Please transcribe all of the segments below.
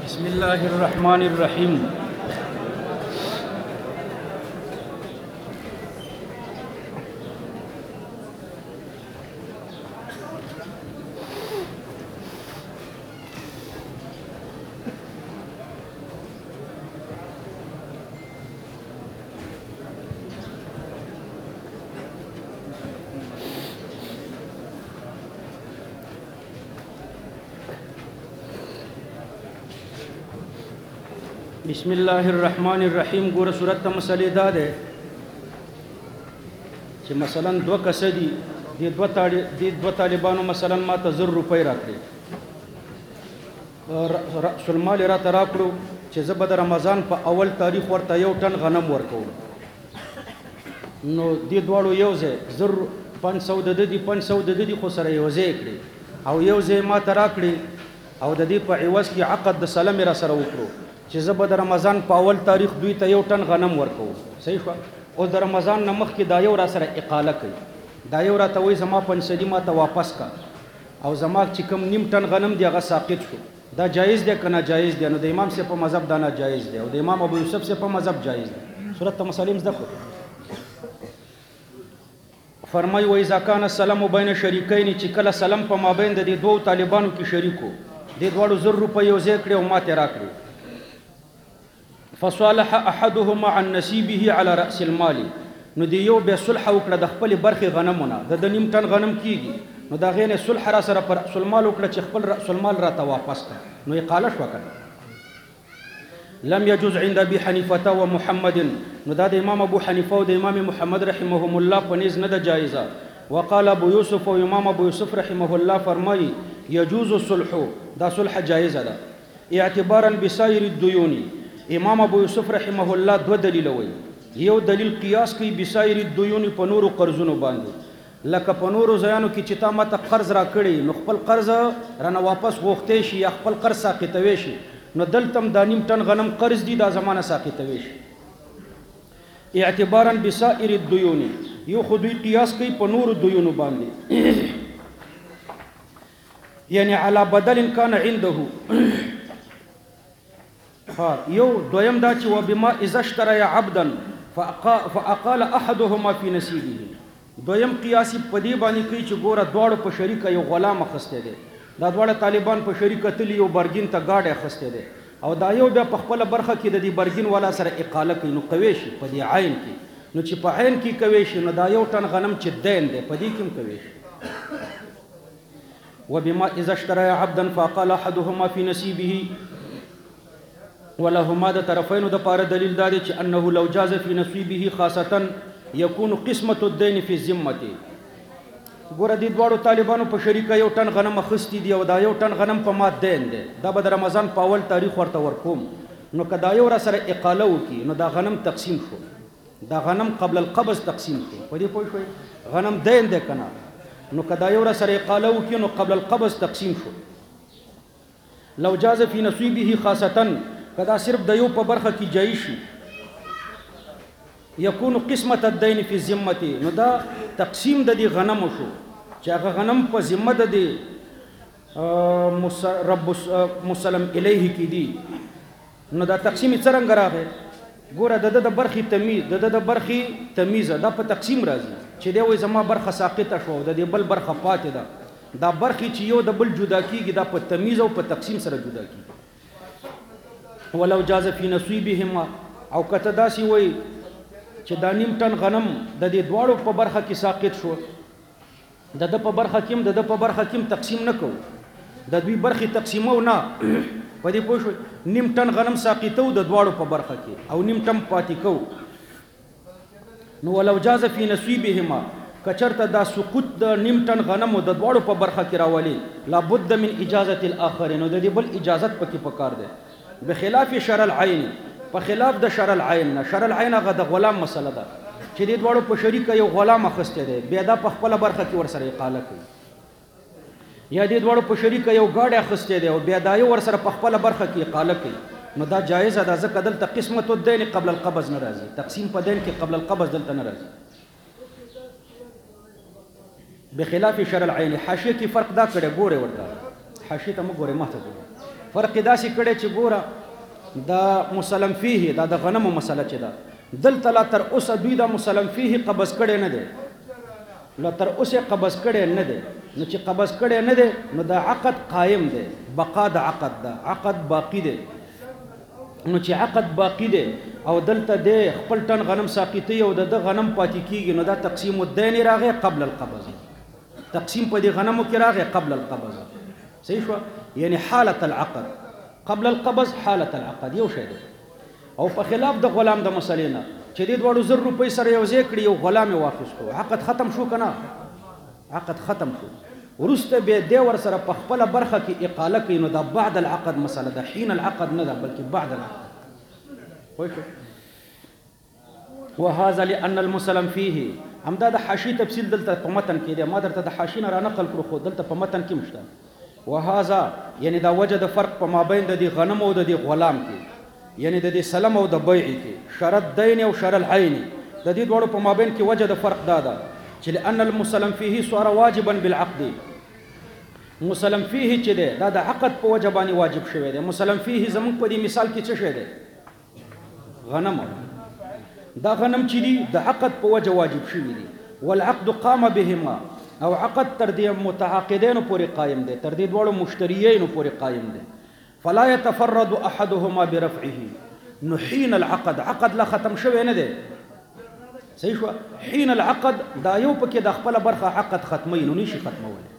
بسم الله الرحمن الرحيم. بسم الله الرحمن الرحیم. ګوره صورت ته مسلې دا ده چې مثلا دوه کسه دي، د دوه طالبانو مثلا ما ته 1000 روپۍ راکړي، رأس المال راته راکړو چې زه به د رمضان په اول تاریخ ورته 1 ټن غنم ورکوم. نو دې دواړو یو ځای 500 د دې 500 د دې خو سره یو ځای کړي او یو ځای ما ته راکړي او د دې په عوض کې عقد د سلام را سره وکړو چې زه به د رمضان په اول تاریخ دوی ته 1 ټن غنم ورکوم. صحیح شو؟ او د رمضان نه مخکې دا یو را سره اقاله کوي، دا یو راته وایي زما 500 ما ته واپس کا او زما چې کوم نیم ټن غنم دی هغه ساقط شو. دا جایز دی که ناجایز دی؟ نو د امام صاحب په مذهب دا ناجایز دی او د امام ابو یوسف صاحب په مذهب جایز دی. صورت ته مسلم زده کړو. فرمای و اذا کان السلام بین شریکین، چې کله سلام په مابین د دې دوه طالبانو کې شریکو، د دوړو 100 روپۍ یو ځای کړي او ماته راکړي، فصالح احدهما عن نصيبه على راس المال، نو دی یو به صلح وکړه د خپل برخه غنمونه، د نیم ټن غنم کیږي، نو دا غینه صلح را سره پر رأس المال وکړه چې خپل رأس المال را ته واپس کړه، نو اقاله شو کړه. لم يجوز عند ابي حنيفه ومحمد، نو دا د امام ابو حنیفه او د امام محمد رحمهم الله په نيز نه ده جایزه. وقال ابو يوسف او امام ابو یوسف رحمه الله فرمایي يجوز الصلح، دا صلح جایزه ده اعتبارا بسائر الديون. امام ابو یوسف رحمه الله دو دلیل وایي، یو دلیل قیاس کوي بسائر الديون په نورو قرضونو باندې، لکه په نورو ځایانو کې چې تا ماته قرض را کړی نو خپل قرض رانه واپس غوښتی شي یا خپل قرض ساقطوي شي، نو دلته دا نیم ټن غنم قرض دی دا زمانه ساقطوي شي. اعتبارا بسائر الديون، یو خو دوی قیاس کوي په نورو دیونو باندې یعنی علی بدل کان عنده. یو دویم دا چې وبما اذا اشترى عبدا فاقال احدهما في نصيبه، دویم قیاسی په دې باندې کوي چې ګوره دواړو په شریکه یو غلام اخسته دي، دا دواړه طالبان په شریکه تلی یو برګین ته گاډه اخسته دي او دا یو بیا په خپل برخه کې د دې برګین والا سره اقاله کوي، نو کوي شي په دې عین کې، نو چې په عین کې کوي شي نو دا 1 ټن غنم چې دین دی په دې کې کوي شي. وبما اذا اشترى عبدا فقال احدهما في نصيبه ولهما د طرفینو د پاره دلیل دا دی چې انه لو جاز في نصيبه خاصه يكون قسمه الدين في ذمته. ګوره دې دواړو طالبانو په شریکه 1 ټن غنم اخستی دی او دا 1 ټن غنم په ما دین دی، دا به د رمضان په اول تاریخ ورته ورکوم، نو که دا یو را سره اقاله وکړي نو دا غنم تقسیم شو، دا غنم قبل القبض تقسیم شو. په دې پوه شوئ؟ غنم دین دی که نه، نو که دا یو را سره اقاله وکړي نو قبل القبض تقسیم شو. لو جاز في نصيبه خاصه، کدا صرف د یو په برخه کې جایز شي، یکون قسمت الدین فی ذمته، نو دا تقسیم د دې غنم شو چې هغه غنم په ذمه د دې رب مسلم الیه کې دي، نو دا تقسیم څنګه راغی؟ ګوره د برخې تمیز، د برخې تمیز دا په تقسیم راځي چې دی وایي زما برخه ساقطه شو د دې بل برخه پاتې ده، دا برخې چې یو د بل جدا کیږي دا په تمیز او په تقسیم سره جدا کیږي. ولو جاز فی نصیبهما، او کته داسې وایي چې دا نیم ټن غنم د دې دواړو په برخه کې ساقط شو، د په برخه کې تقسیم نه کوو، د دوی برخې تقسیمو نه، په دې پوه شوئ؟ نیم ټن غنم ساقطو د دواړو په برخه کې او نیم ټن پاتې کوو. نو ولو جاز فی نصیبهما، کچرته دا سقوط د نیم ټن غنمو د دواړو په برخه کې راولي، لابد من اجازه الاخر، نو د دې بل اجازت پکې پکار دی، بخلاف شرع العین، په خلاف د شرع العین نه. شرع العین هغه د غلام مسله ده چې دې دواړو په شریکه یو غلام اخسته دی، بیا دا په خپل برخه کې ور سره اقاله کوي، یا دې دواړو په شریکه یو گاډه اخسته دی او بیا دا یو ور سره په خپل برخه کې اقاله کوي، نو دا جایز ده، ځکه دلته قسمت الدین قبل القبض نه راځي، تقسیم په دین کې قبل القبض دلته نه راځي، بخلاف شرع العین. حاشیه کې فرق دا کړی، ګوره ورته حاشیه ته مو ګوره، ماته ګوره. فرق داسې کړی چې ګوره دا مسلم فيه دا د غنمو مسله چې ده دلته لا تر اوسه دوی دا مسلم فيه قبض کړی نه دی لا تر اوسه قبض کړی نه دی نو چې قبض کړی نه دی نو دا عقد قایم دی بقا د عقد ده عقد باقی دی نو چې عقد باقی دی او دلته د خپل ټن غنم ساقطي او د غنم پاتې کیږي نو دا تقسیم الدین راغی قبل القبض تقسیم په دې غنمو کې راغی قبل القبض صحیح شو یعنی حالت العقد قبل القبض حالت العقد یو شی دی او په خلاف د غلام د مسلې نه چې دې دواړو 1000 روپۍ سره یو ځای کړي یو غلام یې واخیستو عقد ختم شو که نه عقد ختم شو وروسته بیا دی ورسره په خپله برخه کې اقاله کوي نو دا بعد العقد مسله ده حین العقد نه ده بلکې بعد العقد پوه شو وهذا لأن المسلم فيه همدا د حاشیې تفصیل دلته په متن کې دی ما درته د حاشیې نه رانقل کړو خو دلته په متن کې مشته وهذا یعنی دا وجه د فرق په مابین د دې غنم او د دې غلام کې یعنی د دې سلم او د بیع کې شرط دین او شرط العین د دې دواړو په مابین کې وجه د فرق دا ده چې لأن المسلم فيه صار واجبا بالعقد مسلم فيه چې ده دا د عقد په وجه باندې واجب شوی دی مسلم فيه زمونږ په دې مثال کې څه شی دی غنم دا غنم چې دی د عقد په وجه واجب شوی دی والعقد قام بهما او عقد تر دې متعاقدین پورې قائم دی تر دې دواړو مشتریین پورې قائم دی فلا يتفرد احدهما برفعه نو حين العقد عقد لا ختم شوی نه دی صحیح شو حين العقد دا یو پکې د خپل برخه عقد ختمي نو نشي ختمولی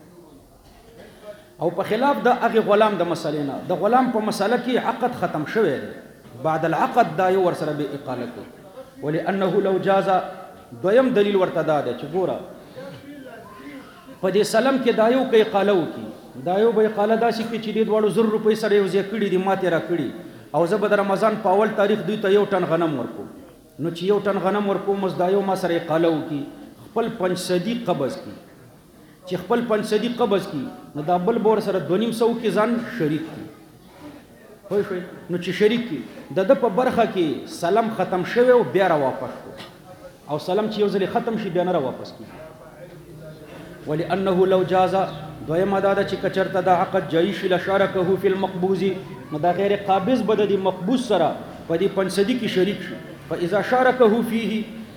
او په خلاف د هغه غلام د مسلې نه د غلام په مسله کې عقد ختم شوی دی بعد العقد دا یو ورسره به اقاله کوي ولانه لو جاز دویم دلیل ورته دا دی چې ګوره په دې سلم کې دا یو کې اقاله وکي دا یو به اقاله داسې کې چې دې دواړو 1000 روپۍ سره یو ځای کړي دي ماته را کړي او زه به د رمضان په اول تاریخ دوی ته یو ټن غنم ورکوم نو چې یو ټن غنم ورکوم مز دا یو ما سره اقاله وکي خپل پنځصدي قبض کی چې خپل پنځصدي قبض کی نو دا بل بور سره 250 کې ځان شریک کی خو شوي نو چې شریک کی د په برخه کې سلام ختم شوی او بیا را واپس شو او سلام چې یو ځل ختم شي بیا نه را واپس کی ولانه لو جاز دویم دا چې کچرته دا عقد جایش لشارکه فی المقبوض نو دا غیر قابض بد دی مقبوض سره په دې پنځصدي کې شریک شي فاذا شاركه فيه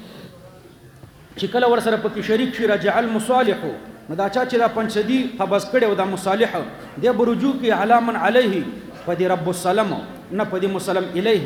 چې کله ور سره پکې شریک شي رجع المصالح نو دا چا چې دا پنځصدي قبض کړي او دا مصالح دی برجو کې علامن علیه فدي رب السلام نه فدي مسلم الیه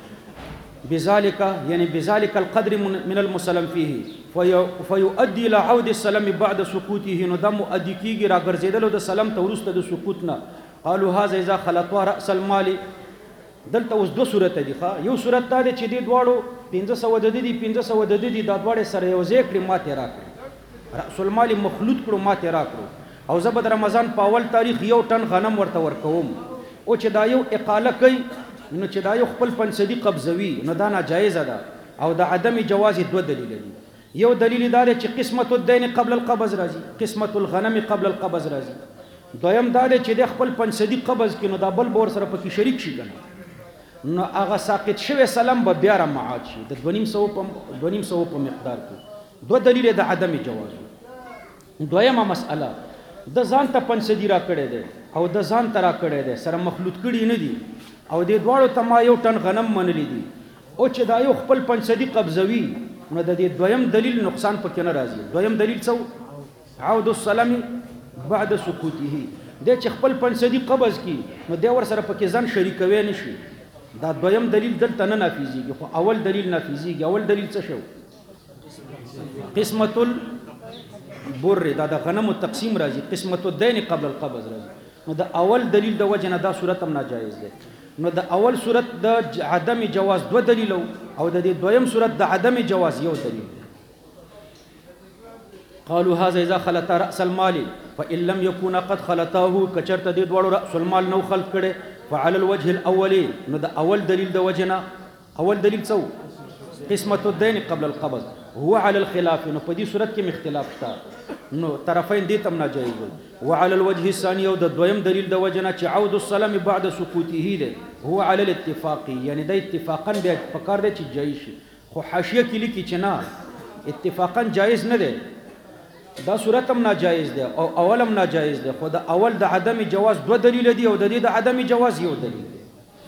بذلك يعني بذلك القدر من المسلم فيه فيؤدي الى عود السلام بعد سقوطه نو دم ادي کیږي را ګرځیدل د سلام ته ورسته د سقوط نه قالوا هذا اذا خلطوا راس المال دلته اوس دو صورت دي ښا یو صورت دا چې دې دواړو 1500 د دې 1500 د دې دا دواړه سره یو ځای کړي ماته راکړي راس المال مخلوط کړو ماته راکړو او زه به رمضان په اول تاریخ یو ټن غنم ورته ورکوم او چې دا یو اقاله کوي نو چې دا یو خپل پنځصدي قبضوي نو دا ناجایز ده او د عدم جواز دوه دلیل دي یو دلیل دا چې قسمت الدین قبل القبض راځي قسمت الغنم قبل القبض راځي دویم دا چې د خپل پنځصدي قبض کینو دا بل بور سره پکې شریک شي کنه نو هغه ساقط شوی سلام به بیا را معاد شي د 250 په مقدار کې دوه دلیل د عدم جواز دویمه مسأله د ځان ته پنځصدي را کړی دی او د ځان ته را کړی دی سره مخلوط کړي نه دي او د دواړو ته ما یو ټن غنم منلی دي او چې دا یو خپل پنځصدي قبضوي نو د دې دویم دلیل نقصان پکې نه راځي دویم دلیل څه عود السلام بعد سقوطه د چې خپل پنځصدي قبض کی نو د ور سره پکې ځان شریکوي نشي دا دویم دلیل دلته نه نافذيږي خو اول دلیل نافذيږي اول دلیل څه شو قسمت البر دا د غنم تقسیم راځي قسمت الدین قبل القبض راځي نو د اول دلیل د وجه نه دا صورت هم ناجایز ده نو د اول صورت د عدم جواز دو دلیل او د دویم صورت د عدم جواز یو دلیل قالوا هذا اذا خلط راس المال فان لم يكن قد خلطاه کچرته د دوړو راس المال نو خلط کړي فعلى الوجه الاول نو د اول دلیل د وجنه اول دلیل څو قسمت الدين قبل القبض هو على الخلاف نو په دې صورت کې مختلاف شته نو طرفین دې تم ناجایز وعلى الوجه الثاني او د دویم دلیل د وجنه چې عود السلام بعد سقوطه ده هو على الاتفاق یعنی د اتفاقا به فکر دې چې جایز شي خو حاشیه کې لیکي چې نه اتفاقا جایز نه ده دا صورت هم ناجایز دی او اول هم ناجایز دی، خو د اول د عدم جواز دو دلیل دی او د دې د عدم جواز یو دلیل دی.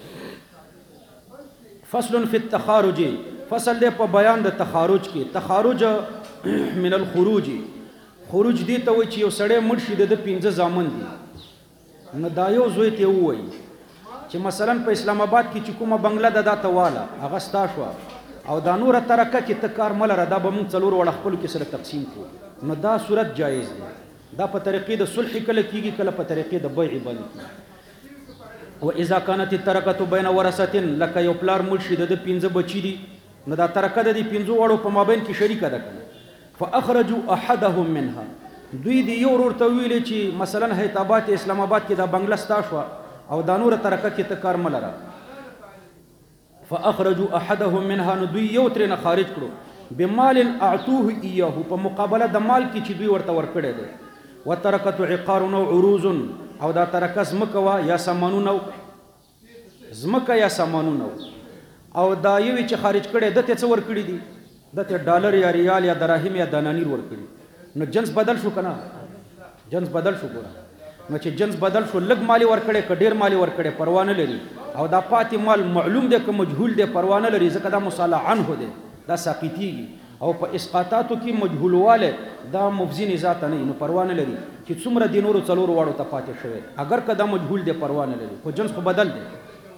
فصل فی التخارج، فصل دی په بیان د تخارج کې. تخارج من الخروج، خروج دی ته وایي چې یو سړی مړ شي د 15 زامن دي، نو دا یو زوی ته ووایي چې مثلا په اسلام آباد کې چې کومه بنگله ده دا ته واله هغه ستا شوه او دا نوره ترکه کې ته کار مه لره، دا به موږ 4 وړه خپلو کې سره تقسیم کړو. نو دا صورت جایز دی. دا په طریقې د صلح کله کېږي، کله په طریقې د بیع باندې کېږي. و اذا كانت الترکه بین ورثه، لکه یو پلار مړ شي د 15 بچي دي، نو دا ترکه د 15 وړو په مابین کې شریکه ده کنه. فاخرجوا احدهم منها، دوی دی یو ورته ویلې چې مثلا حیدرآباد اسلام آباد کې دا بنگله ستا شوه او دا نور ترکه کې ته کار مه لره. فاخرجوا احدهم منها، نو دوی یو ترې نه خارج کړو، بمال اعطوه ایاه، په مقابله د مال کې چې دوی ورته ورکړی دی. وترکه عقار او عروض، او دا ترکه ځمکه وه یا سامانونه، ځمکه یا سامانونه، او دا یوې چې خارج کړی ده ته څه ورکړي دي؟ ده ته ډالر یا ریال یا دراهم یا دنانیر ورکړي. نو جنس بدل شو که نه؟ جنس بدل شو. ګوره نو چې جنس بدل شو، لږ مالی ورکړی که ډېر مالی ورکړی پروا نه لري، او دا پاتې مال معلوم دی که مجهول دی پروا نه لري، ځکه دا مصالح عنه دی، دا ساقطیږي. او په اسقاطاتو کې مجهولواله دا مفزي ذات نه، نو پروا نه لري چې څومره د نورو 4 واړو ته پاتې شوی، اگر که دا مجهول دی پروا نه لري، خو جنس خو بدل دی.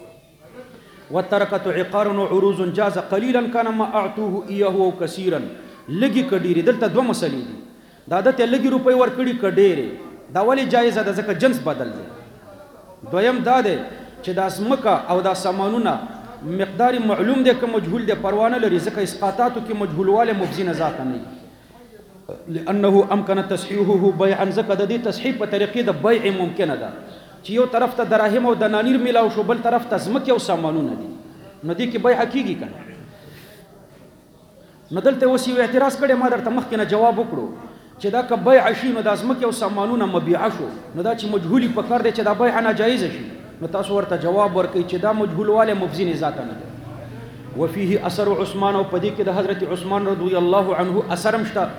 وترکه عقار و عروض جاز قلیلا کان ما اعطوه ایاه او کثیرا، لږي که ډېرې. دلته دوه مسلې دي، دا ده ته لږي روپۍ ورکړي که ډېرې، دا ولې جایزه ده؟ ځکه جنس بدل دی. دویم دا دی چې دا ځمکه او دا سامانونه مقدار معلوم دی که مجهول دی پروا نه لري، ځکه اسقاطاتو کې مجهولواله مفزي ذات نه وي. لانه امکن تصحیحه بیعا، ځکه د دې تصحیح په طریقې د بیع ممکنه ده چې یو طرف ته دراهم او دنانیر میلاو شو، بل طرف ته ځمکې او سامانونه دي، نو دې کې بیع کېږي که نه؟ نو دلته اوس یو اعتراض کړی، ما درته مخکې نه جواب وکړو چې دا که بیع شي نو دا ځمکې او سامانونه مبیعه شو، نو دا چې مجهولي پکار دی چې دا بیع ناجایزه شي، نو تاسو ورته جواب ورکوئ چې دا مجهولواله مفزي ذات نه دی. وفيه اثر عثمان، او په دې کې د حضرت عثمان رضی الله عنه اثر هم شته.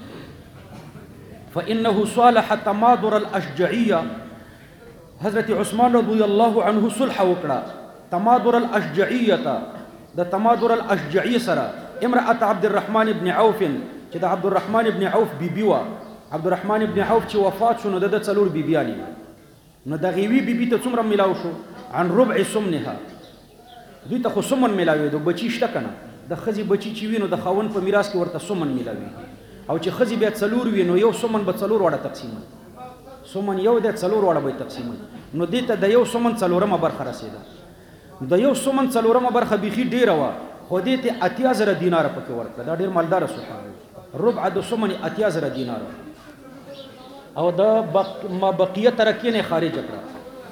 فانه صالح تمادر الاشجعيه، حضرت عثمان رضی الله عنه صلح وکړه تمادر الاشجعيه، د تمادر الاشجعي سره امرأة عبد الرحمن ابن عوف، چې د عبد الرحمن ابن عوف بیبي وه. عبد الرحمن ابن عوف چې وفات شو نو د 4 بیبیانې، نو د غیوي بیبي ته څومره میلاو شو؟ عن ربع سمنها، دوی ته خو سمن میلاوېدو، بچي شته که نه؟ د ښځې بچي چې وي نو د خاوند په میراث کې ورته سمن میلاوي، او چې ښځې بیا 4 وي نو یو سمن به 4 واړه تقسیموي، سمن یو دی 4 واړه به یې تقسیموي، نو دې ته د یو سمن 4مه برخه رسېده. د یو سمن 4مه برخه بیخي ډېره وه، خو دې ته 80,000 دیناره پکې ورکړه، دا ډېر مالداره سلطان. ربع د سمن 80,000 دیناره، او د ما بقیه ترکې نه خارج کړه.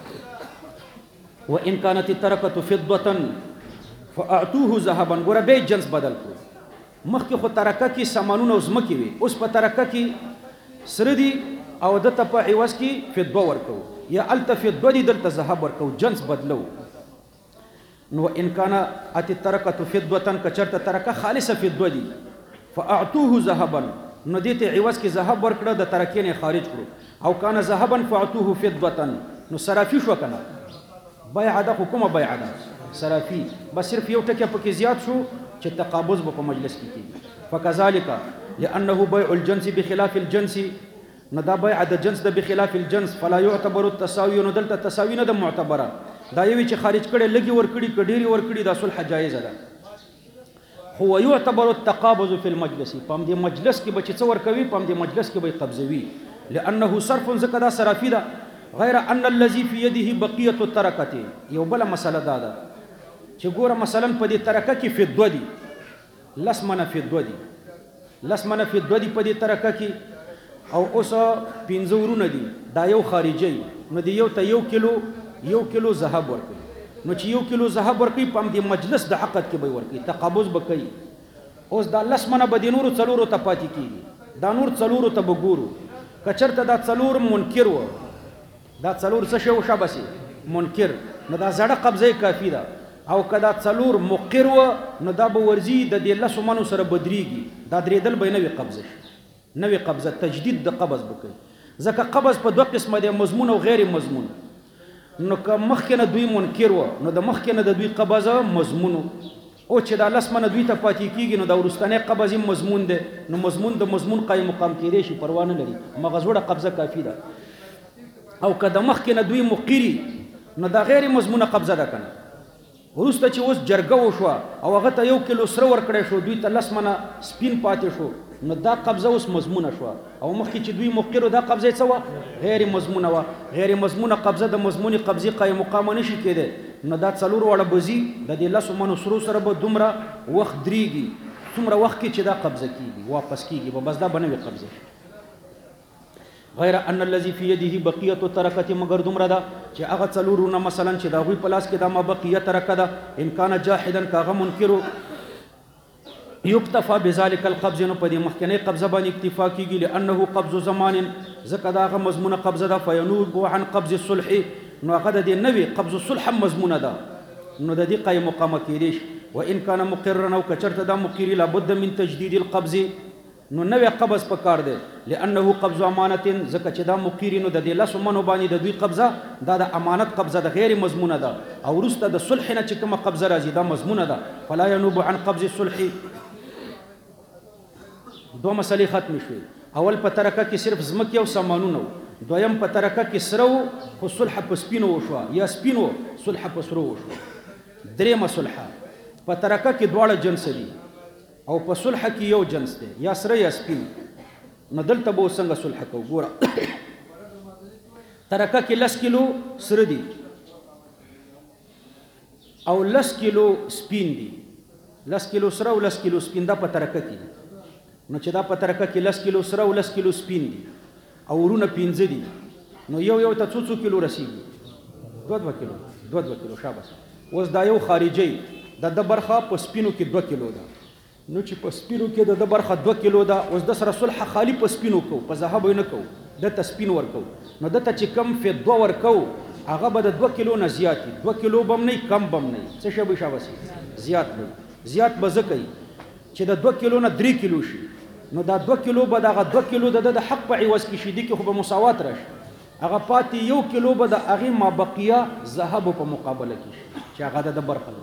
وان كانت الترکه فضه فاعطوه ذهبا، ګوره به جنس بدل کړو. مخکې خو ترکه کې سامانونه او ځمکې وي، اوس په ترکه کې سره دي او دته په عوض کې فضه ورکو، یا الته فضه دي دلته ذهب ورکو، جنس بدلو. نو ان كانت الترکه فضه، کچرته ترکه خالصه فضه دي، فاعطوه ذهبا، نو دې ته عوض کې ذهب ورکړه، د ترکې نه خارج کړو. او کان ذهبا فاعطوه فضه، نو صرافي شو کنه؟ بیع ده خو کومه بیع ده؟ صرافي. بس صرف یو ټکی پکې زیات شو چې تقابض به په مجلس کې کېږي. فکذلک لانه بیع الجنس بخلاف الجنس، نو دا بیع د جنس د بخلاف الجنس، فلا يعتبر التساوي، نو دلته تساوي نه ده معتبره. دا یوی چې خارج کړي لګي ورکړي کډيري ورکړي، دا صلح جایزه ده. هو يعتبر التقابض في المجلس، پم دې مجلس کې به چې څه ورکوي، پم دې مجلس کې به قبضوي، لانه صرف ذکر دا صرافي ده. غیر ان الذي في يده بقيه التركه، یو بل مسله دا ده چې ګوره مثلا په دې ترکه کې فضه دي، لسمنه فضه دي، لسمنه فضه دي په دې ترکه کې، او اوس 15 ورونه دي، دا یو خارجي، نو دی یو ته 1 کیلو ذهب ورکړي، نو چې 1 کیلو ذهب ورکړي په دې مجلس د عقد کې به ورکړي، تقابض به کوي. اوس دا لسمنه به د نورو 4 ته پاتې کېږي، دا نور 4 ته به ګورو. کچرته دا 4 منکر و، دا 4 څه شی شابسي منکر، نو دا زړه قبضه کافی ده. او کدا 4 مقر و، نو دا به ورزي د دې لسو منو سره بدريږي، دا درېدل به نه وي قبضه. نوې قبضه تجدید د قبض وکړي ځکه قبض په دوه قسمه دی مضمون او غیر مضمون نو که مخکې نه دوی منکر وه نو د مخکې نه د دوی قبض مضمون او چې دا لس منه دوی ته پاتې کېږي نو د وروستنی قبض یې مضمون دی نو مضمون د مضمون قایم مقام کېدی شي پروا نه لري مغز وړه قبضه کافي ده او که د مخکې نه دوی مقیري نو دا غیر مضمونه قبضه ده که نه وروسته چې اوس جرګه وشوه او هغه ته 1 کیلو سره ورکړی شو دوی ته 10 منه سپین پاتې شو نو دا قبضه اوس مضمونه شوه او مخکې چې دوی مقیرو دا قبضه یې څه وه غیر مضمونه وه غیر مضمونه قبضه د مضمونې قبضې قایم مقامه نشي کېدی نو دا 4 واړه بزي د دې 10 منو سرو سره به دومره وخت درېږي څومره وخت کې چې دا قبضه کېږي واپس کېږي به بس دا به نوې قبضه غیر ان الذي في يده بقيه ترکه مگر دومره ده چې هغه 4 مثلا چې دا غوی په لاس کې دا ما بقيه ترکه ده ان کان جاحدا کاغه منکر یکتفى بذلك القبض نو په دې مخکنی قبضه باندې اکتفا کیږي لانه قبض زمان ځکه دا هغه مضمونه قبضه ده فینوب عن قبض الصلح نو هغه د دې نوې قبض الصلح مضمونه ده نو د دې قایم مقامه کېدی شي وان کان مقرا او کچرته دا مقر لابد من تجدید القبض نو نوې قبض پکار دی لانه قبض امانت ځکه چې دا مقیر نو د دې 10 منو باندې د دوی قبضه دا د امانت قبضه د غیر مضمونه ده او وروسته د صلح نه چې کومه قبضه راځي دا مضمونه ده فلا ينوب عن قبض الصلح دو مسلې ختم شوې اول په ترکه کې صرف زمکه او سامانونه دویم په ترکه کې سرو خو صلح په سپینو وشو یا سپینو صلح په سرو وشو درېمه صلح په ترکه کې دواړه جنس دي او په صلح کې یو جنس دی یا سره یا سپین نو دلته به څنګه صلح کوو ګوره ترکه کې 10 کیلو سره دي او 10 کیلو سپین دي 10 کیلو سره او 10 کیلو سپین دا په ترکه کې دي نو چې دا په ترکه کې 10 کیلو سره او 10 کیلو سپین دي او ورونه 15 دي نو یو ته څو کیلو رسیږي 2 کیلو 2 کیلو شاباس اوس دا یو خارجي د برخه په سپینو کې 2 کیلو ده نو چې په سپینو کې د برخه 2 کیلو ده اوس د سره صلح خالی په سپینو کو په ذهب نه کو د تسپین ورکو نو د ته چې کم په 2 ورکو هغه به د 2 کیلو نه زیات 2 کیلو بم نه کم بم نه څه شی شاباس زیات به زکای چې د 2 کیلو نه 3 کیلو شي نو دا 2 کیلو به دغه 2 کیلو د حق په عوض کې شي دي کې خو به مساوات راشي هغه پاتې 1 کیلو به د هغه ما بقیه ذهب په مقابله کې شي چې هغه د برخه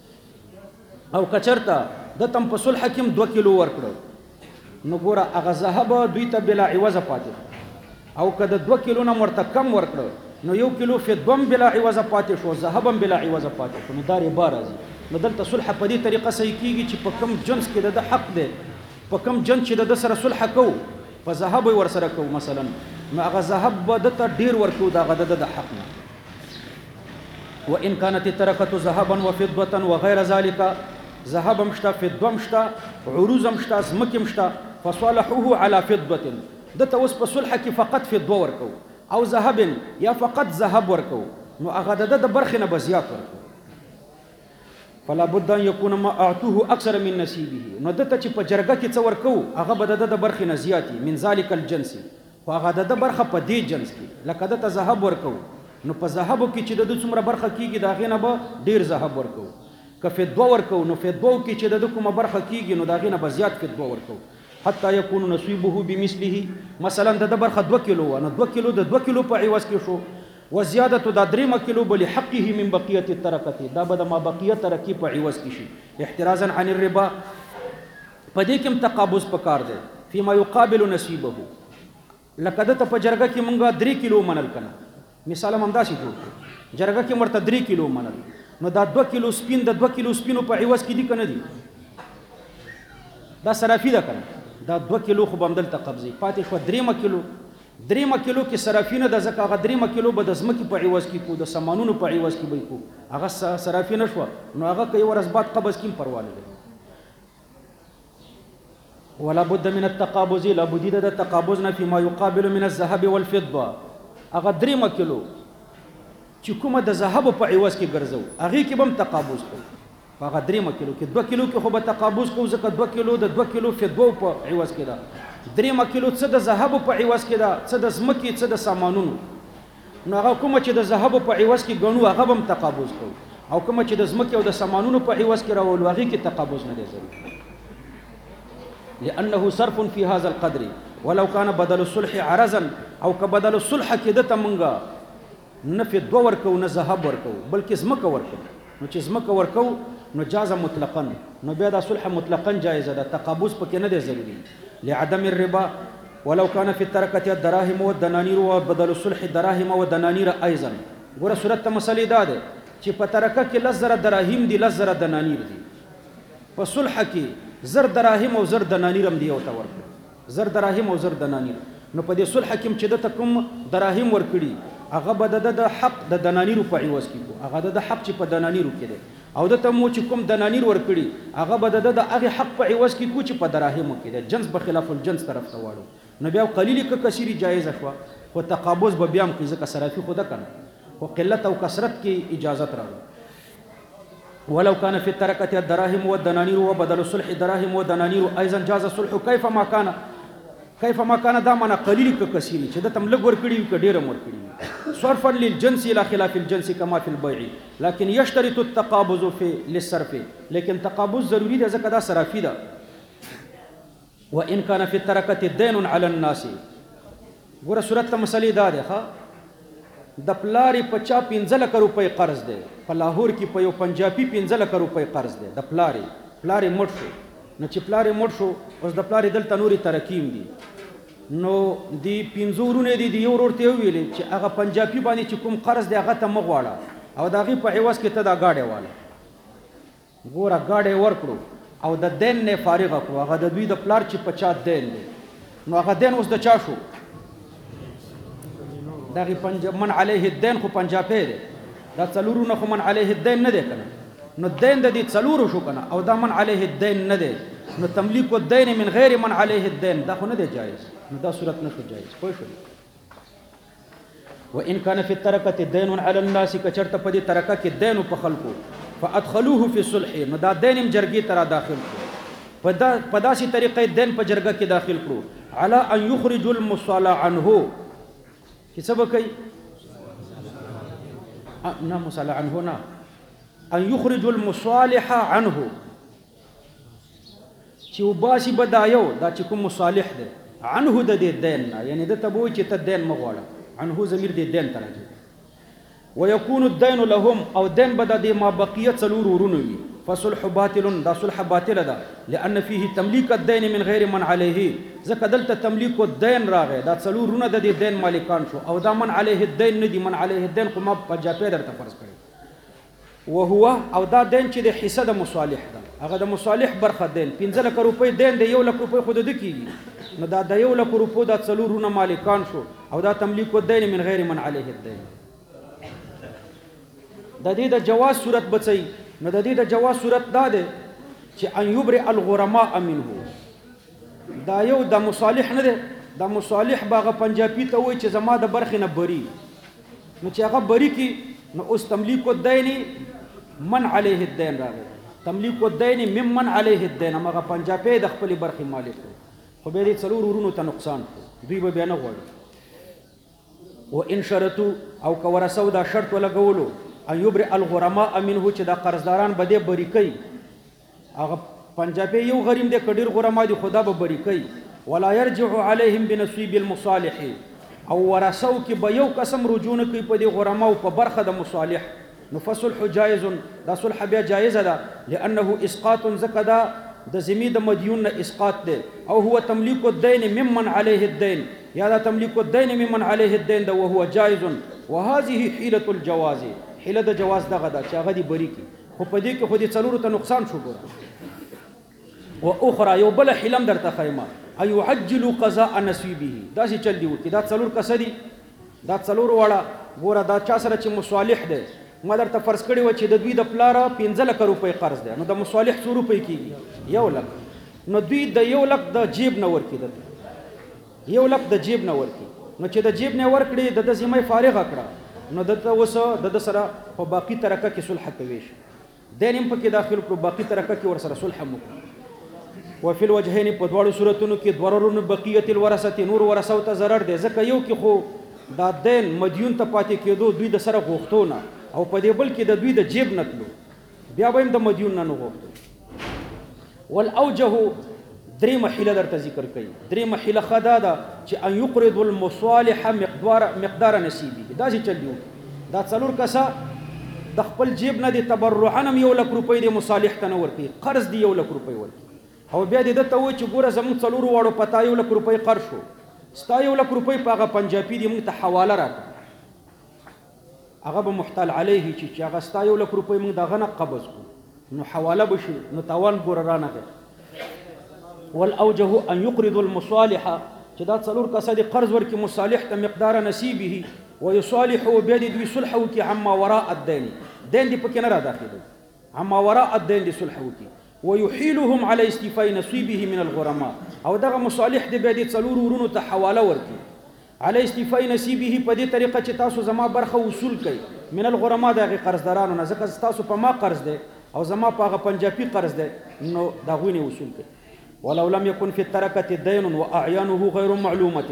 او کچرته د تم په صلح کې 2 کیلو ورکړو نو ګوره هغه ذهب دوی ته بلا عوض پاتې او کله 2 کیلو نه مرته کم ورکړو نو 1 کیلو فضه بلا عوض پاتې شو ذهب بلا عوض پاتې شو نو دا ربا راځي نو دلته صلح په دې طریقه صحیح کیږي چې په کم جنس کې د حق دی په کم جنس چې د سره صلح کو په ذهب ور سره کو مثلا نو هغه ذهب د ته ډیر ورکو دا غد د حق نه وان كانت التركه ذهبا وفضه وغير ذلك ذهب مشتا فضه مشتا عروض مشتا زمکه مشتا فصالحوه على فضه د ته اوس په صلح کې فقط فضه ورکو او ذهب یا فقط ذهب ورکو نو هغه د برخه نه بزیات ورکو فلا بد ان يكون ما اعطوه اكثر من نصيبه نو دته چې په جرګه کې څور کو هغه به د برخه نه زیاتی من ذلك الجنس خو هغه د برخه په دې جنس کې لکه د ذهب ورکو نو په ذهب کې چې د څومره برخه کېږي دا غینه به ډیر ذهب ورکو کفه دو ورکو نو په دو کې چې د کومه برخه کېږي نو دا غینه به زیات په دو ورکو حتى يكون نصيبه بمثله مثلا د برخه 2 کیلو نو 2 کیلو د 2 کیلو په عوض کې شو وزياده دا 3 کیلو بل حقه من بقيه التركه دا بد ما بقيه ترکی په عوض کې شي احترازا عن الربا پدې کې تقابض پکار دی فيما يقابل نصيبه لکه د په جرګه کې مونږه 3 کیلو منل کنه مثال هم داسې جوړ جرګه کې مرته 3 کیلو منل نو دا 2 کیلو سپین د 2 کیلو سپینو په عوض کې دي کنه دي دا صرافي ده کنه دا 2 کیلو خو بمدل تقبضي پاتې شو 3 کیلو 3 کیلو کې صرافینه د زکه هغه 3 کیلو به د زمکه په عوض کې کو د سامانونو په عوض کې به کو هغه صرافینه شو نو هغه کوي ورثبات قبض کې پروا نه لري ولا بد من التقابض لا بد د تقابضنا فيما يقابل من الذهب والفضه هغه 3 کیلو چې کومه د ذهب په عوض کې ګرځو هغه کې بم تقابض کو هغه 3 کیلو کې 2 کیلو کې خو به تقابض کو ځکه 2 کیلو د 2 کیلو فضه په عوض کې ده 3 کیلو څه د ذهب په عوض کې ده څه د زمکه څه د سامانونو نو هغه کومه چې د ذهب په عوض کې غنو هغه بم تقابض کو او کومه چې د زمکه او د سامانونو په عوض کې راول هغه کې تقابض نه دی ضروري لانه صرف في هذا القدر ولو کان بدل الصلح عرضا او که بدل الصلح کې د تمنګا نه په دو ورکو نه ذهب ورکو بلکې زمکه ورکو نو چې زمکه ورکو نو جاز مطلقا نو بیا د صلح مطلقا جایز ده تقابض پکې نه دی ضروري لعدم الربا ولو كان في التركه الدراهم والدنانير وبدل الصلح الدراهم والدنانير ايضا ګوره صورت ته مسلې دا ده چې په ترکه کې لزر دراهم دي لزر دنانير دي په صلح کې زر دراهم او زر دنانير هم دی او تا ورکړي زر دراهم او زر دنانير نو په دې صلح کې چې د تکم دراهم ورکړي هغه به د حق د دنانير په عوض کې هغه د حق چې په دنانير کې دی او د تمو چې کوم دنانير ورکړي هغه به د هغه حق په عوض کې کو چې په دراهم کې دی جنس په خلاف الجنس طرف ته واړو نو بیا قلیل ک کثیر جایز شو خو تقابض به بیا هم کې ځکه صرافي خو ده کنه خو قلت او کثرت کې اجازه راغله ولو كان في التركه الدراهم والدنانير وبدل الصلح الدراهم والدنانير ايضا جاز الصلح كيف ما كان دا معنا قليل كثير چې د تم لګ ور کړی ک ډیر مور کړی صرفا للجنس الى خلاف الجنس كما في البيع لكن يشترط التقابض في للصرف لكن تقابض ضروري ده ځکه دا صرافي ده وان كان في التركه دين على الناس ګوره صورت مسلې دا ده ها د پلاری 50 لک روپۍ قرض ده په لاهور کې په یو پنجابي 15 لک روپۍ قرض ده د پلاری مړ شو نو چې پلاری مړ شو اوس د پلاری دلته نوري ترکیم دي نو دی 15 ورونه دي یو ورته ویلې چې هغه پنجابي باندې چې کوم قرض دی هغه ته مغواړه او داغي په عوض کې ته دا گاډي واله ګوره گاډي ورکړو او د دین نه فارغ کړو هغه د دوی د پلار چې 50 دین دی نو هغه دین اوس د چا شو داغي پنجاب من عليه الدين خو پنجابي دی دا څلورونه خو من عليه الدين نه دی کنه نو دین د دې څلورو شو کنه او دا من عليه الدين نه دی نو تملیک الدين من غیر من عليه الدين دا خو نه دی جایز نو دا صورت نه جایز خو شو وان كان في التركه دين على الناس کچرته په دې ترکه کې دین په خلکو فادخلوه في الصلح نو دا دین جرګي ترا داخل کړو په داسې طریقې دین په جرګه کې داخل کړو على ان يخرج المصالح عنه کی سبب کوي نه مصالح عنه نه ان يخرج المصالح عنه چې وباسي بدایو دا چې کوم مصالح ده عنه د دې دین یعنی د تبوي چې ته دین مغواړه عنه ضمیر دې دین ترجمه ويكون الدين لهم او دين بدا دي ما بقيه څلور ورونه وي فصلح باطل دا صلح باطل ده لان فيه تمليك الدين من غير من عليه ځکه دلته تملیک الدين راغی دا څلور ورونه د دې دین مالکان شو او دا من عليه الدين ندي من عليه الدين خو ما پنجابي درته فرض کړی وهو او دا دین چې د حصہ د مصالح ده هغه د مصالح برخه دین 15 لک روپۍ دین د 1 لک روپۍ خود د کیږي نو دا د 1 لک روپۍ د څلورونه مالکان شو او دا تملیک الدین من غیر من عليه الدین د دې د جواز صورت بچي نو د دې د جواز صورت دا ده چې ان یبرئ الغرماء منه دا یو د مصالح نه ده د مصالح باغه پنجابي ته وای چې زما د برخې نه بری نو چې هغه بری کی نو اوس تملیک الدین من عليه الدين راغی تملیک الدین ممن عليه الدين هغه پنجابي د خپل برخې مالک خو به دې څلور ورونو ته نقصان دوی به بیان غواړي وان شرطو او کورسو دا شرط ولګولو ان يبرئ الغرماء منه چې دا قرضداران به دې بری کوي هغه پنجابي یو غریم دې کډیر غرما دي خدا به بری کوي ولا يرجع عليهم بنصيب المصالح او ورثو کې به یو قسم رجوع کوي په دې غرما او په برخه د مصالح نو فصلح جائز دا صلح بیا جائز ده لانه اسقاط زکدا د زمید مديون اسقاط ده او هو تملیک الدين ممن عليه الدين یا دا تملیک الدين ممن عليه الدين ده وهو جائز وهذه حيله الجواز حيله د جواز دغه ده چې هغه دی بری کی خو په دې کې خو دې څلورو ته نقصان شو ګور او اخرى یو بل حلم درته خیمه اي يعجل قضاء نصيبه دا چې چل دی وکي دا څلور کسدي دا څلور وړه ګوره دا چا سره چې مصالح ده ما درته فرض کړی و چې د دوی د پلاره 15 لک روپۍ قرض ده نو د مصالح 100 روپۍ کیږي 1 لک نو دوی د 1 لک د جیب نه ورکې ده 1 لک د جیب نه ورکې نو چې د جیب نه ورکړي د ذمہ فارغ کړه نو دته وسه د سره په باقی ترکه کې صلح کوي دینم پکې داخل کړو باقی ترکه کې ور سره صلح مو وفي الوجهين په دواړو صورتونو کې ضررون بقیه الورثه نور ورثو ته ضرر دی ځکه یو کې خو دا دین مدیون ته پاتې کېدو دوی د سره غوښتونه او په دې بل کې د دوی د جیب نتلو بیا به هم د مدیون نه غوښتو والاوجه درېیمه حیله درته ذکر کوي. درېیمه حیله ښه دا ده چې ان یقرض المصالح مقدار نصیبه. داسې چل دی دا څلور کسه د خپل جیب نه د تبرعا هم 1 لک روپۍ د مصالح ته نه ورکوي، قرض دی 1 لک روپۍ ورکوي، او بیا دې دته وایي چې ګوره زموږ څلورو واړو په تا 1 لک روپۍ قرض شو، ستا 1 لک روپۍ په هغه پنجابي دې موږ ته حواله راکړه، هغه به محتال علیه چې هغه ستا 1 لک روپۍ موږ د هغه نه قبض کړو، نو حواله به شي، نو تاوان ګوره رانغی. والاوجه ان يقرض المصالح چې دا څلور کسه د قرض ورکړي مصالح ته مقدار نصیبه ويصالحوا بیا دې دوی صلح وکړي عما وراء الدین، دین دې پکې نه را داخلوي، عما وراء الدین دې صلح وکړي ويحيلهم على استيفاء نصيبه من الغرماء، او دغه مصالح دې بیا دې څلور ورونو ته حواله ورکړي على استيفاء نصيبه په دې طریقه چې تاسو زما برخه وصول کړئ من الغرماء دغه قرضدارانو نه، ځکه تاسو په ما قرض دی او زما په هغه پنجابي قرض دی، نو د هغوی نه وصول کړئ. ولو لم يكن في التركة دين وأعيانه غير معلومة،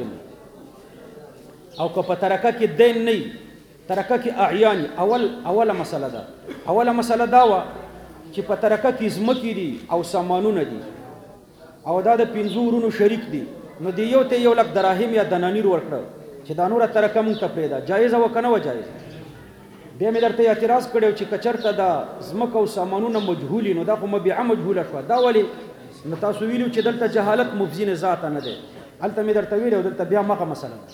او که په ترکه کې دین نه ترکه کې اعیان، اوله مسله ده، اوله مسله دا وه چې په ترکه کې ځمکې دي او سامانونه دي او دا د 5 ورونو شریک دي، نو د یو ته 1 لک دراهم یا دنانیر ورکړه چې دا نوره ترکه موږ ته پرېږده، جایزه وه که نه وه جایزه؟ بیا مې درته اعتراض کړی چې که چېرته دا ځمکه او سامانونه مجهولي نو دا خو مبیعه مجهوله شوه، دا ولې؟ نو تاسو ویلو چې دلته جهالت مفزین ذاته نه دی، هلته مې درته ویلي او دلته بیا مغه مسله ده.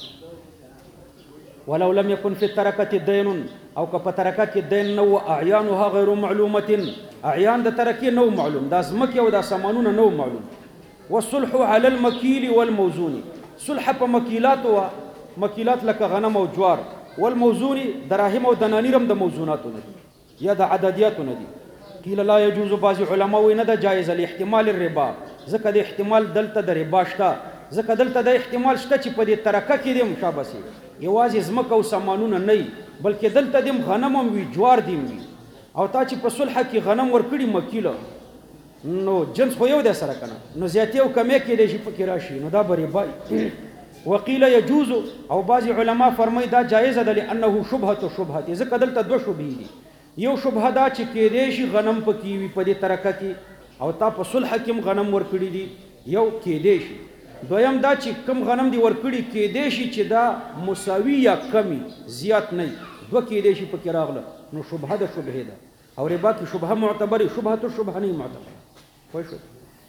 ولو لم يكن في التركة دين، او که په ترکه کې دین نه و اعیانها غیر معلومة، اعیان د ترکې نو معلوم، دا ځمکې او دا سامانونه نو معلوم. والصلح على المکیل والموزون، صلح په مکیلات و مکیلات لکه غنم او جوار، والموزون دراهم او دنانیر هم د موزوناتو نه دي یا د عددیاتو نه دي. قیل لا يجوز، بعض علما وایي نه ده جایزه لاحتمال الربا، ځکه د احتمال دلته د ربا شته، ځکه دلته د احتمال شته چې په دې ترکه کې دې مشابسي یوازې ځمکه او سامانونه نه وي، بلکې دلته دې غنم هم وي جوار دې وي، او تا چې په صلح کې غنم ورکړي مکیله نو جنس خو یو دی سره که نه، نو زیاتې او کمی کېدی شي پکې راشي، نو دا به ربا وقیل یجوز، او بعضې علما فرمایي دا جایزه ده لانه شبهة شبهة، ځکه دلته 2 شبهې دي، یو شبهه دا چې کېدی شي غنم پکې وي په دې ترکه کې او تا په صلح کې هم غنم ورکړي دي، یو کېدی شي. دویم دا چې کم غنم دی ورکړي کېدی شي چې دا مساوي یا کمی زیات نه وي، 2 کېدی شي پکې راغله، نو شبهه د شبهې ده، او ربا کې شبهه معتبرې، شبهة الشبهه نه معتبره. پوه شو؟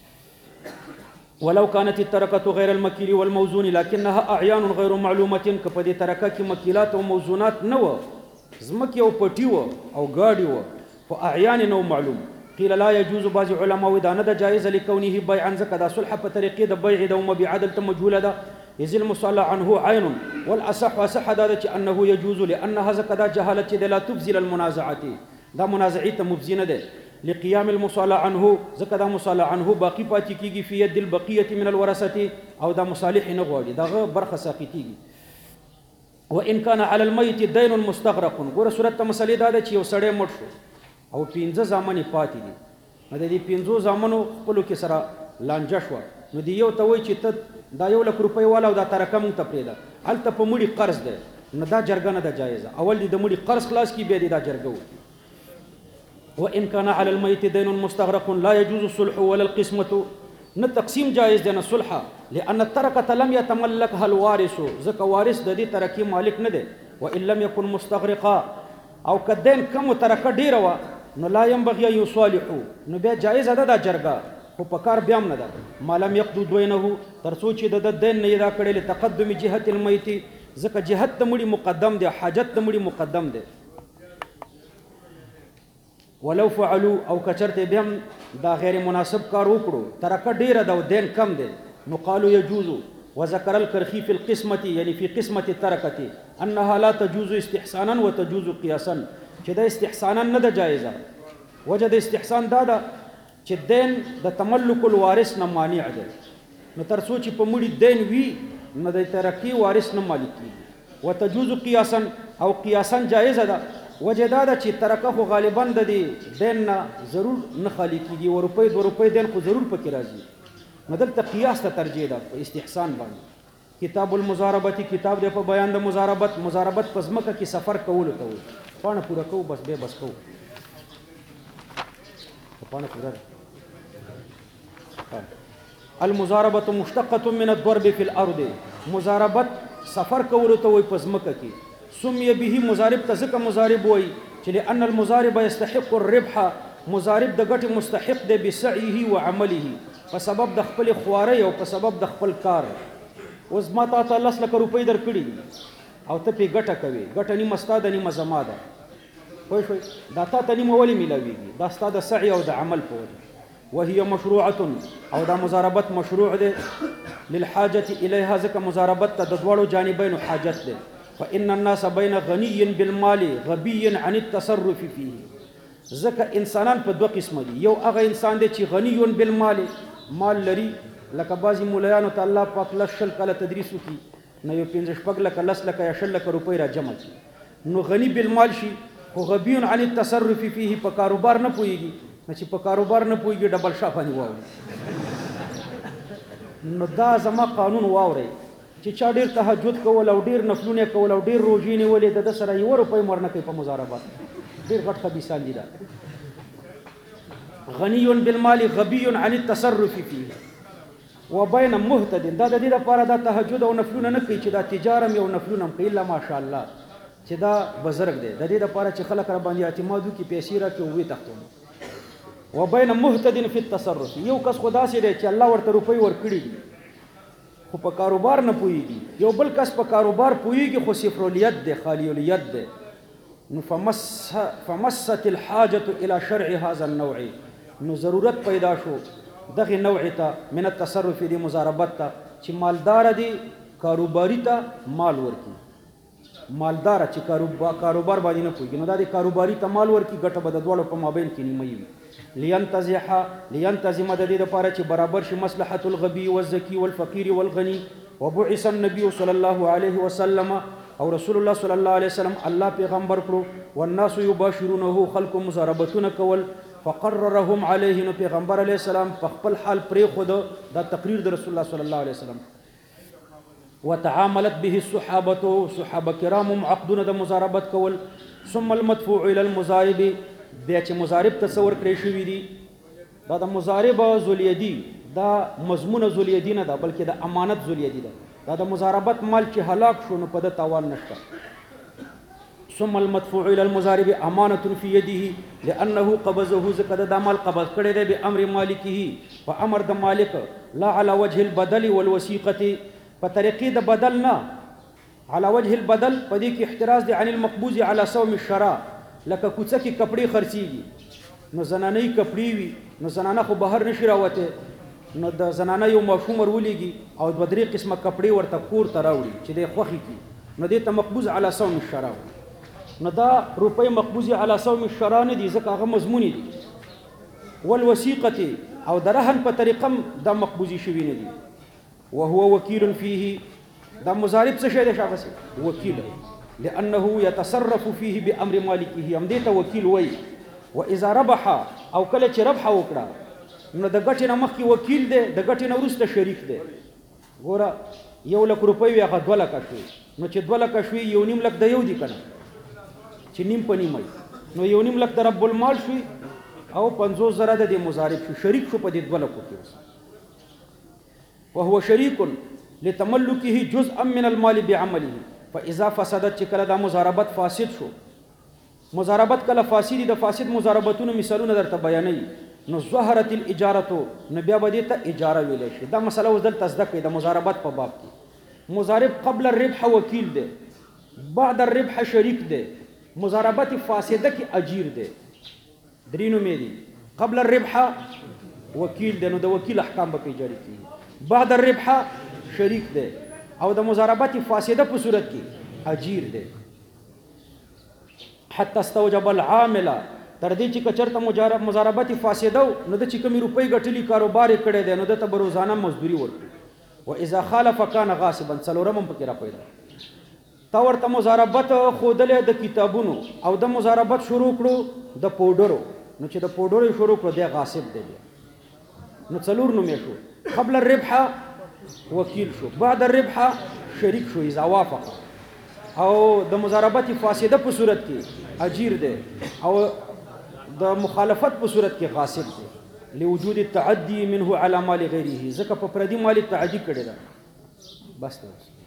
ولو كانت التركة غير المكيل والموزون لكنها اعيان غير معلومة، که په دې ترکه کې مکیلات او موزونات نه و، ځمکې او پټي و او ګاډي و، خو اعیان نه معلوم. قیل لا يجوز، بعض علما وایي دا نه ده جایزه لکونه بیعا، ځکه دا صلح په طریقې د بیع ده او مبیعه دلته مجهوله ده، اذ المصالح عنه عین، والاصح اصح دا ده چې انه يجوز لانها ځکه دا جهالت چې لا تبذل المنازعات، دا منازعې ته مبذي نه ده، لقيام المصالح عنه ځکه دا مصالح عنه باقی پاتې کېږي فی ید البقیة من الورثة، او دا مصالح نه غواړي دغه برخه ساقطېږي. وان كان على الميت دين مستغرق، ګوره صورت ته مسلې دا ده چې یو سړی مړ شو او 15 زامن یې پاتې دي، نو د دې 15 زامنو خپلو کې سره لانجه شوه، نو د یو ته وایي چې ته دا 1 لک روپۍ والا او دا ترکه موږ ته پرېږده، هلته په مړي قرض دی، نو دا جرګه نه ده جایزه، اول دې د مړي قرض خلاص کړي بیا دې دا جرګه وکړي. وان كان على الميت دين مستغرق لا يجوز الصلح ولا القسمة، نه تقسیم جایز دی نه صلح، لان الترکه لم يتملكها الوارث، ځکه وارث د دې ترکې مالک نه دی، وان لم يكن مستغرقا، او که دین کم ترکه ډیره وه نو لا ينبغي ان يصالحوا، نو بیا جایزه ده دا جرګه، خو په کار بیا هم نه ده، ما لم يقضوا دینه، تر څو چې د دین نه یې دا کړی لتقدم جهت المیت، ځکه جهت د مړي مقدم دی، حاجت د مړي مقدم دی. ولو فعلوا، او کچرته بیا هم دا غیر مناسب کار وکړو، ترکه ډیره ده او دین کم دی، نو قالوا يجوز. وذكر الكرخي في القسمة، يعني في قسمة التركة انها لا تجوز استحسانا وتجوز قياسا، چې دا استحسانا نه ده جایزه، وجه د استحسان دا ده چې دین د تملک الوارث نه مانع دی، نو تر څو چې په مړي دین وي نو د ترکې وارث نه مالک کېږي. وتجوز قياسا، او قياسا جایزه ده، وجه دا ده چې ترکه خو غالبا د دین نه ضرور نه خالي کېږي، 1 روپۍ 2 روپۍ دین خو ضرور پکې راځي، نو دلته قیاس ته ترجیح ده په استحسان باندې. کتاب المزاربت، کتاب دی په بیان د مزاربت، مزاربت په ځمکه کې سفر کولو ته وایي. پاڼه پوره کوو بس بیا بس کوو، پاڼه پوره ده. المضاربه مشتقه من الضرب في الارض مضاربت سفر کولو ته وي پزمکه کی سمي به مضارب ته ځکه مضارب وي چې لأن المضارب يستحق الربح مضارب د ګټې مستحق دی بسعيه وعمله په سبب د خپل خواري او په سبب د خپل کار اوس ما ته 10 لک روپۍ درکړي او ته په ګټه کوي ګټه نیمه ستا د نیمه زما ده پوه شوي دا تا ته نیمه ولې میلاویږي دا ستا د سعي او د عمل په وجه وهي مشروعه او دا مضاربت مشروع ده للحاجه اليها ځکه مضاربت ته د دواړو جانبینو حاجت ده فان الناس بين غني بالمال غبي عن التصرف فيه ځکه انسانان په دوه قسم دي یو هغه انسان دی چې غني بالمال مال لري لکه بعضی مولایانو ته الله پاک لشل کله تدریس وکي نو یو 15 شپږ لکه لس لکه یا شل لکه روپۍ را جمع کړي نو غني بالمال شي خو غبي عن التصرف فيه په کاروبار نه پوهیږي چې په کاروبار نه پوهیږي ډبل شا باندې واوري نو دا زما قانون واوري چې چا ډېر تهجد کول او ډېر نفلونه کول او ډېر روژې نیولې د سره یو روپۍ مر نه کوي په مضاربات ډېر غټ خبیثان دي دا غني بالمال غبي عن التصرف فيه وبين مهتد دا د دې لپاره دا تهجد او نفلونه نه کوي چې دا تجارم یو نفلونه کوي الا ماشاءالله چې دا بزرګ دی د دې لپاره چې خلک را باندې اعتماد وکړي پیسې راکړي او وې تختونه وبين مهتد في التصرف یو کس خدا سي دی چې الله ورته روپۍ ورکړي دي خو په کاروبار نه پوهیږي یو بل کس په کاروبار پوهیږي خو صفر الید دی خالی الید دی نو فمست الحاجه الى شرع هذا النوع نو ضرورت پیدا شو دغه نوع ته من التصرف دی مضاربت ته چې مالدار دی کاروباری ته مال ورکي مالدار چې کاروبار باندې نه پوهیږي نو دا د کاروباری ته مال ورکي ګټه به د دواړو په مابین کې نیمه وي لينتزم د دې لپاره چې برابر شي مصلحه الغبي والزكي والفقير والغني وبعث النبي صلى الله عليه وسلم او رسول الله صلى الله عليه وسلم الله پیغمبر کړو والناس يباشرونه خلق مضاربتون کول فقررهم عليه نو پیغمبر علیه السلام په خپل حال پرې خود دا تقریر د رسول الله صلی الله علیه وسلم وتعاملت به الصحابه صحابه کرام عقدون د مضاربت کول ثم المدفوع الى المضارب بیا چې مضارب تصور کړی شوی دی دا د مضارب ذولیدی دا مضمون ذولیدی نه ده بلکې د امانت ذولیدی ده دا د مضاربت مال چې هلاک شو نو په د تاوان نشته ثم المدفوع الى المضارب امانه في يده لانه قبضه ذکر د مال قبض کړی دی به امر مالکه په امر د مالک لا على وجه البدل والوثيقه په طریقې د بدل نه على وجه البدل په دې کې احتراز دی عن المقبوض على سوم الشراء لکه کوڅه کې کپڑے خرڅيږي نو زنانه کپڑے وي نو زنانه خو بهر نشي راوته نو د زنانه یو ماشوم ورولېږي او د درې قسمه کپڑے ورته کور ته راوړي چې د خوخي کی نو دې ته مقبوض علی صوم الشرع نو دا روپۍ مقبوض علی صوم الشرع نه دي ځکه هغه مضمونی دي والوثيقه او درهن په طریقه د مقبوضی شوی نه دي وهو وکیل فيه دا مضارب څه شی دی شابه وکیل لانه يتصرف فيه بامر مالكه هم دې ته وکیل وای واذا ربح او کله چې ربح وکړه نو د ګټې نه مخکې وکیل دی د ګټې نه وروسته شریک دی ګوره 1 لک روپۍ وي هغه 2 لکه شوي نو چې 2 لکه شوي 1.5 لک د یو دي که نه چې نیم په نیمه نو 1.5 لک د رب المال شوي او 50,000 د دې مضارب شو شریک شو په دې 2 لکو کې وهو شریک لتملكه جزءا من المال بعمله فاذا فسدت چې کله دا مضاربت فاسد شو مضاربت کله فاسد د فاسد مضاربتونو مثالونه درته بیانوي نو ظهرت الاجاره نو بیا به دې ته اجاره ویل شي دا مسله اوس دلته زده کړئ د مضاربت په باب کې مضارب قبل الربح وکیل دی بعد الربح شریک دی مضاربت فاسده کې اجیر دی درینو مې دي قبل الربح وکیل دی نو د وکیل احکام به جاری کیږي بعد الربح شریک دی او د مضاربت فاسده په صورت کې اجیر دی حتى استوجب العامل تر دې چې کچرته مضاربت فاسده نو د چې کومې روپۍ ګټلي کاروبار یې کړی دی نو د ته به روزانه مزدوري ورکړي و اذا خالف كان غاصبا څلورم هم پکې را پیدا تا ورته مضاربت ښودلی د کتابونو او د مضاربت شروع کړو د پوډرو نو چې د پوډرو شروع کړو دی غاصب دی نو څلور نومې شو قبل الربح وکیل شو بعد الربح شریک شو اذا وافق او د مضاربت فاسده په صورت کې اجیر دی او د مخالفت په صورت کې غاصب دی لوجود التعدي منه على مال غیره ځکه په پردي مال تعدي کړی ده بس ته